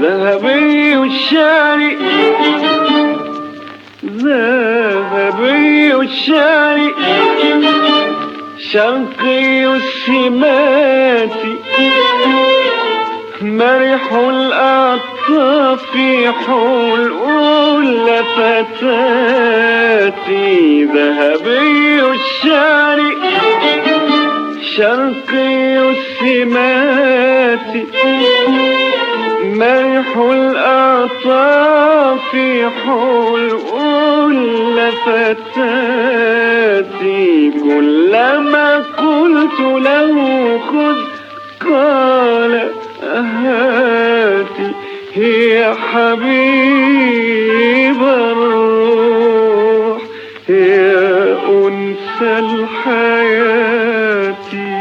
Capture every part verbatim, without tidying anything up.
ذهبي الشاري ذهبي الشاري شرقي السمات مرح الأطراف حلول فتاتي ذهبي الشاري شرقي السمات مرح الأطراف حلول فتاتي كلما قلت له خذ قال هاتي هي حبيب الروح هي أنس الحياة.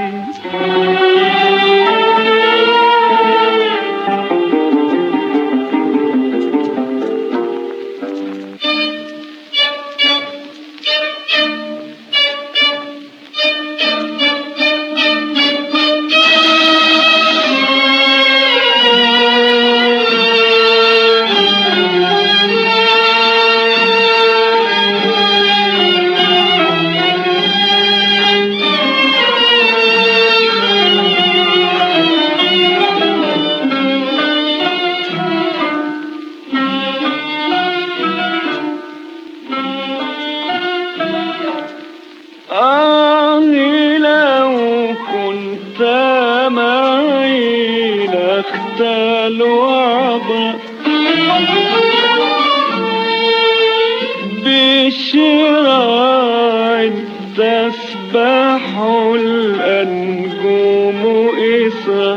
بشراع تسبح الأنجوم إسرا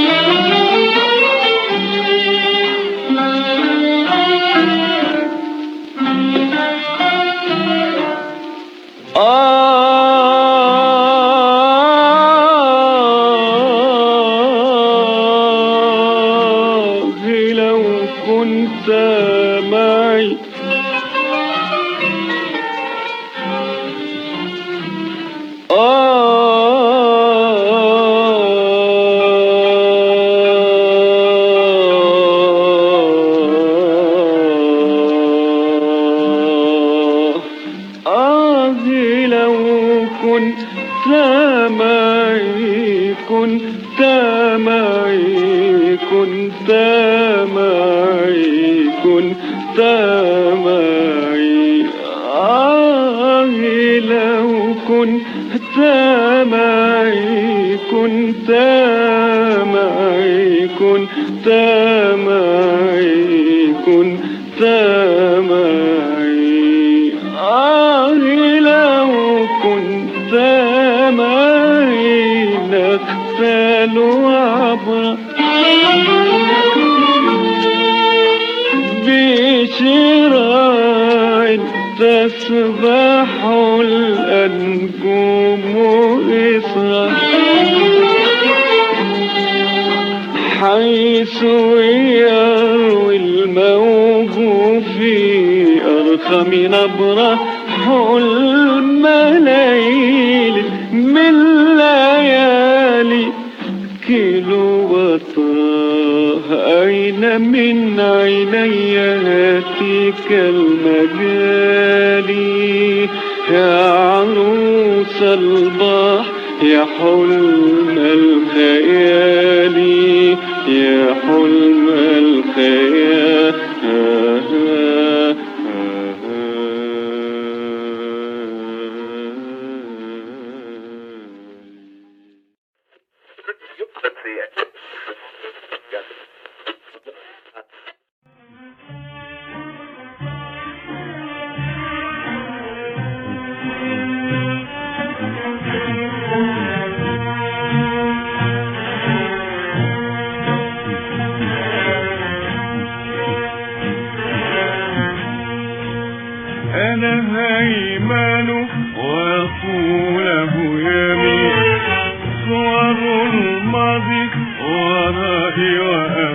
تسبح الأنجوم إسرا حيث يروي الموج في أرخم نبرة حلم ليل من ليالي كيلوباترا أين من عيني هاتيك المجالي يا عروس البحر يا حلم الخيال يا حلم الخيال. أنا هيمن وطوله يمين صور الماضي ورائي وأمين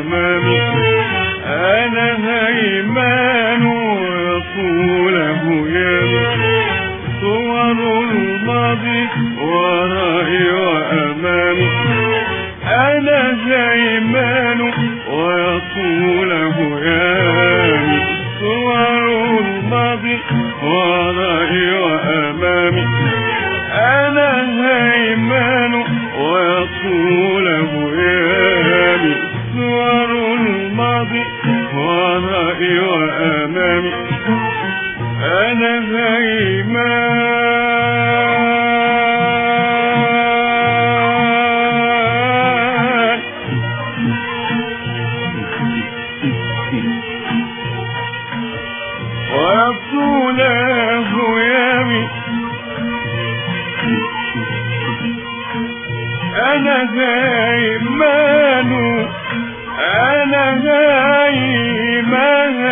أنا هيمان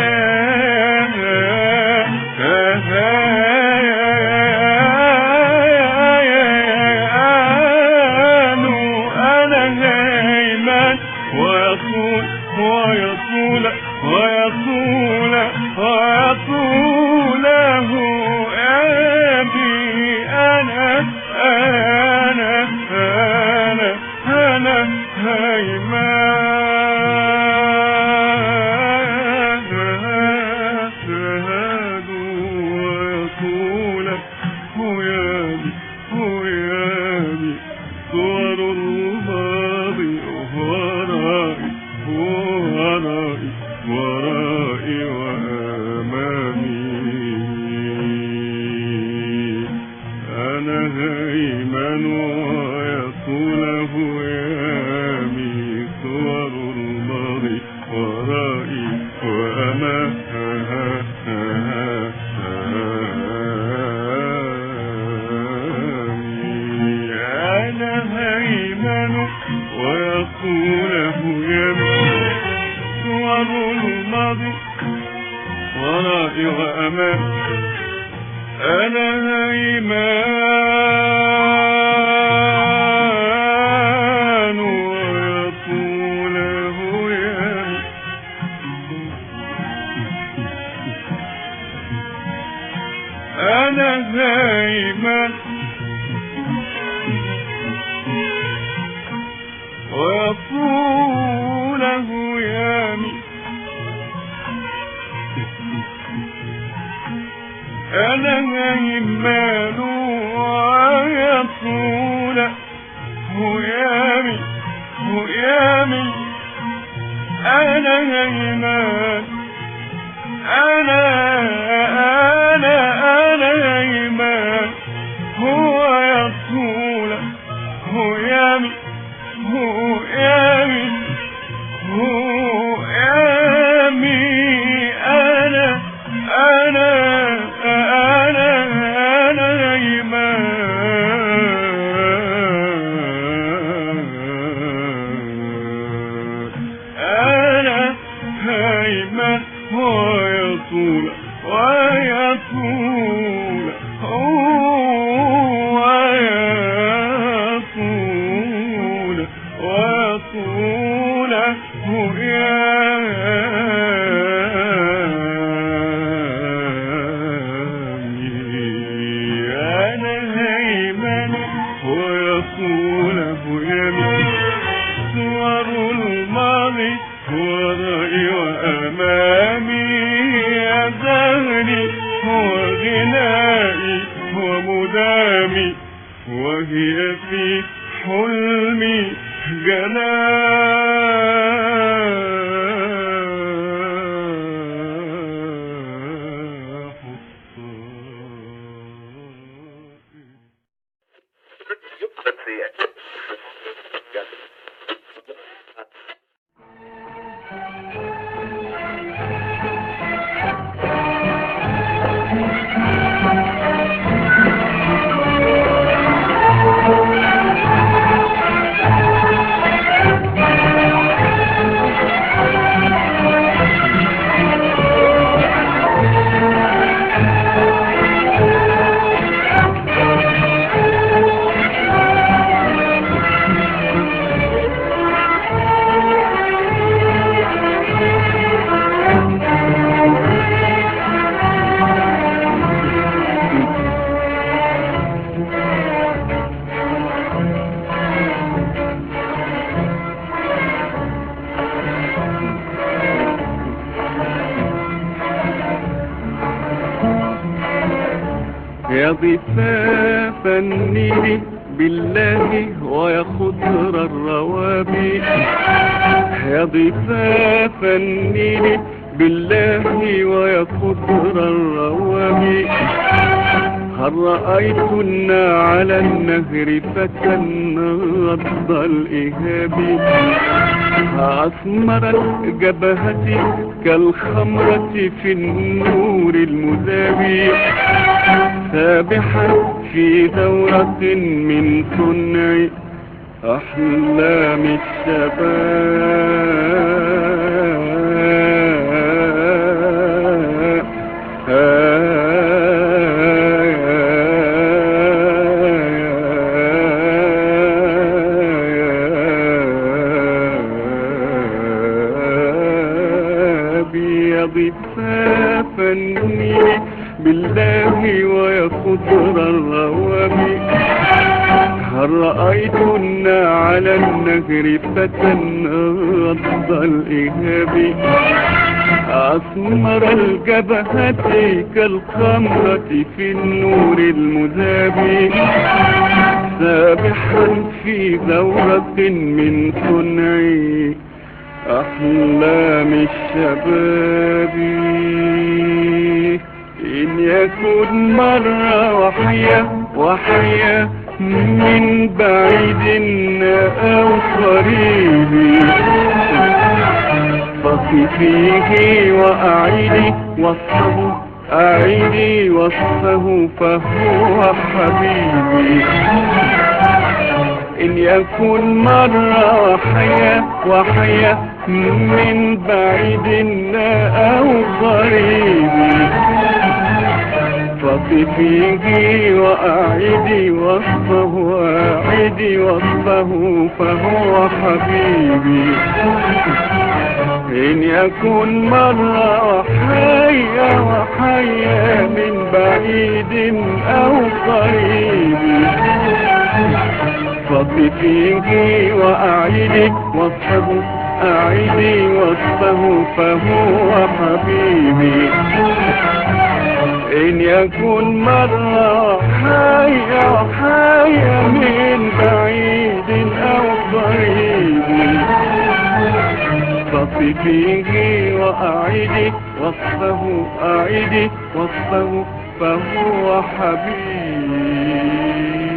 أنا هيمان ويطول ويطول ويطول ويطوله أبي أنا أنا أنا أنا هيمان ويطول ويابي ويابي صور الماضي ورائي ورائي ورائي وأمامي أنا هيمن ويطوله يامي صور الماضي ورائي وأمامي أنا هيمن ويطوله يامي صور الماضي ورائي وأمام أنا هيمان ويطوله يامي أنا هيمان ويطوله يامي أنا هيمان ويطوله يامي يامي أنا هيمان أنا أنا أنا هيمان هو يطوله يامي هو يامي هو يامي أنا أنا أنا أنا هيمان أنا هيمان ويطول ويطول ويطول ويطول يامي أنا هيمان ويطوله يامي صور الماضي ورائي وأمامي يا دهري وغنائي ومدامي وهي في حلمي جناح يا ضفاف النيل بالله ويا خضر الروابي يا ضفاف النيل بالله ويا خضر الروابي هل رأيتن على النهر فتى غض الإهاب أسمرت جبهتي كالخمرة في النور المذاب سابحا في دورة من صنع أحلام الشباب الماضي فافني بالله ويا خضر الروابي. هل رأيتن على النهر فتى غض الإهاب أسمر الجبهة كالخمرة في النور المذاب سابحا في ذورة من صنع أحلام الشباب. إن يكن مرة وحيا وحيا من بعيد أو قريب فصفيه وأعيدي وصفه أعيدي وصفه فهو حبيبي. إن يكن مرة وحيا وحيا من بعيد أو قريب فصفيه وأعيدي وصفه وأعيدي وصفه فهو حبيبي. إن يكن مرة وحيا وحيا من بعيد أو قريب فصفيه وأعيدي وصفه أعيدي وصفه فهو حبيبي. إن يكن مرة حيا حيا من بعيد أو قريب فصفيه وأعيدي وصفه أعيدي وصفه فهو حبيبي.